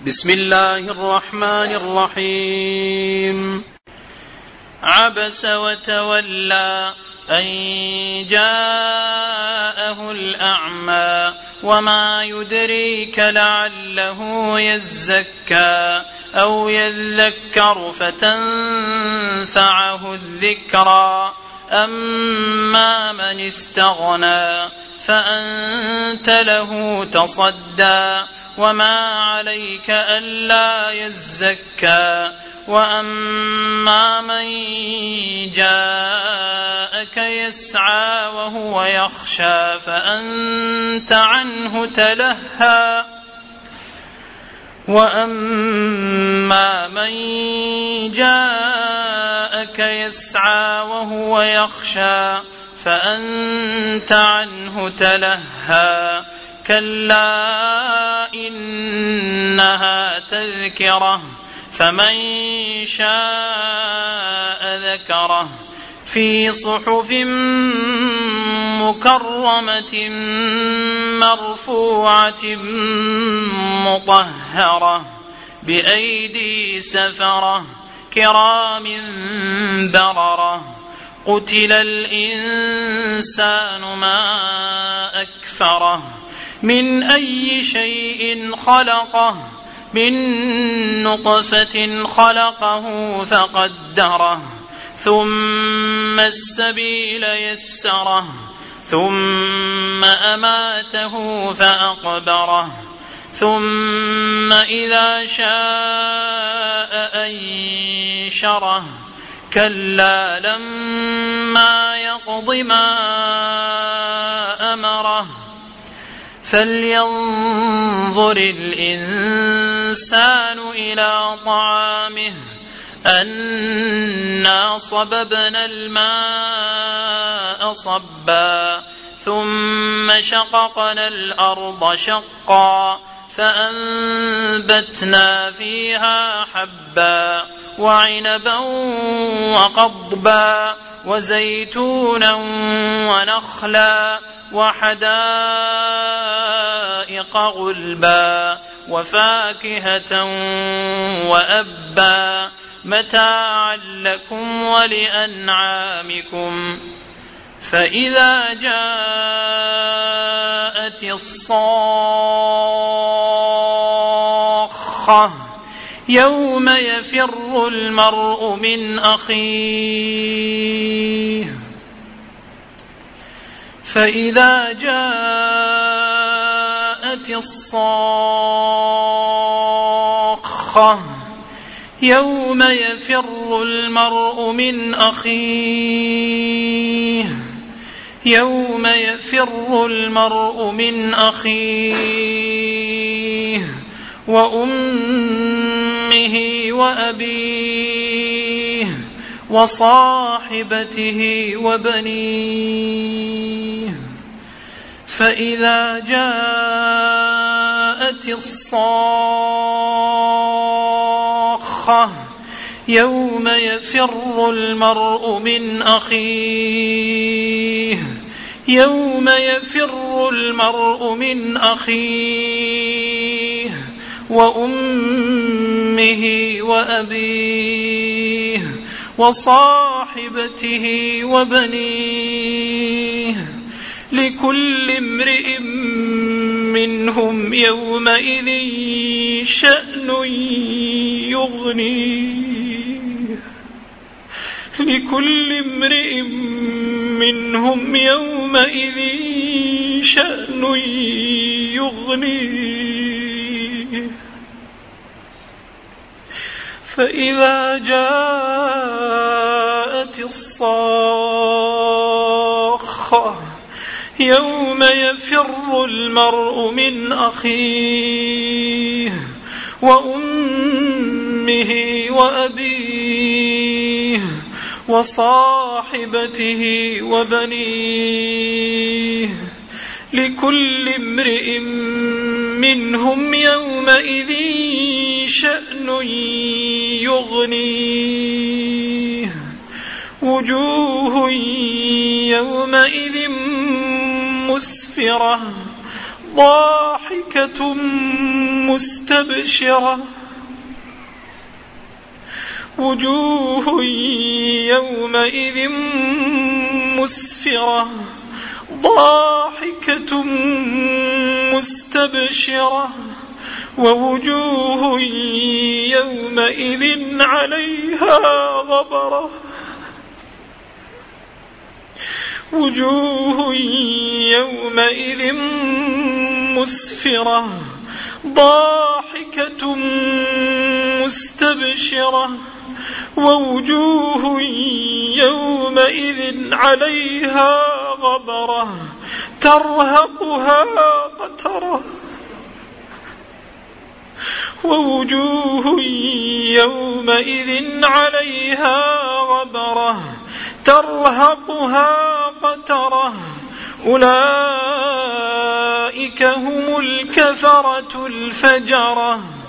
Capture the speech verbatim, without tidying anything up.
بسم الله الرحمن الرحيم. عبس وتولى أن جاءه الأعمى وما يدريك لعله يزكى أو يذكر فتنفعه الذكرى أما من استغنى فأنت له تصدى وما عليك ألا يزكى وأما من جاءك يسعى وهو يخشى فأنت عنه تلهى وأما من جاءك يسعى وهو يخشى فأنت عنه تلهى كلا إنها تذكرة فمن شاء ذكره في صحف مكرمة مرفوعة مطهرة بأيدي سفرة كرام بررة قتل الإنسان ما أكفره من أي شيء خلقه من نطفة خلقه فقدره ثم السبيل يسره ثم أماته فأقبره ثم إذا شاء أنشره كلا لما يقض ما أمره فلينظر الإنسان إلى طعامه أنا صببنا الماء صبا ثم شققنا الأرض شقا فأنبتنا فيها حبا وعنبا وقضبا وزيتونا ونخلا وحدائق غلبا وفاكهة وأبا متاعا لكم ولأنعامكم فإذا جاءت الصاخة يوم يفر المرء من أخيه فإذا جاءت الصاخة يوم يفر المرء من أخيه يوم يفر المرء من أخيه وأمه وأبيه وصاحبته وبنيه فإذا جاءت الصاخة يوم يفر المرء من أخيه يوم يفر المرء من أخيه وأمه وأبيه وصاحبته وبنيه لكل امرئ منهم يومئذ شأن يغنيه لكل امرئ منهم يومئذ شأن يغنيه فإذا جاءت الصاخة يوم يفر المرء من أخيه وأمه وأبيه وصاحبته وبنيه لكل امرئ منهم يومئذ شأن يغنيه وجوه يومئذ مسفرة ضاحكة مستبشرة وجوه يومئذ مسفرة ضاحكة مستبشرة ووجوه يومئذ عليها غبرة وجوه يومئذ مسفرة ضاحكة مستبشرة ووجوه يومئذ عليها غبرة ترهقها قترة ووجوه يومئذ عليها غبرة ترهقها قترة أولئك هم الكفرة الفجرة.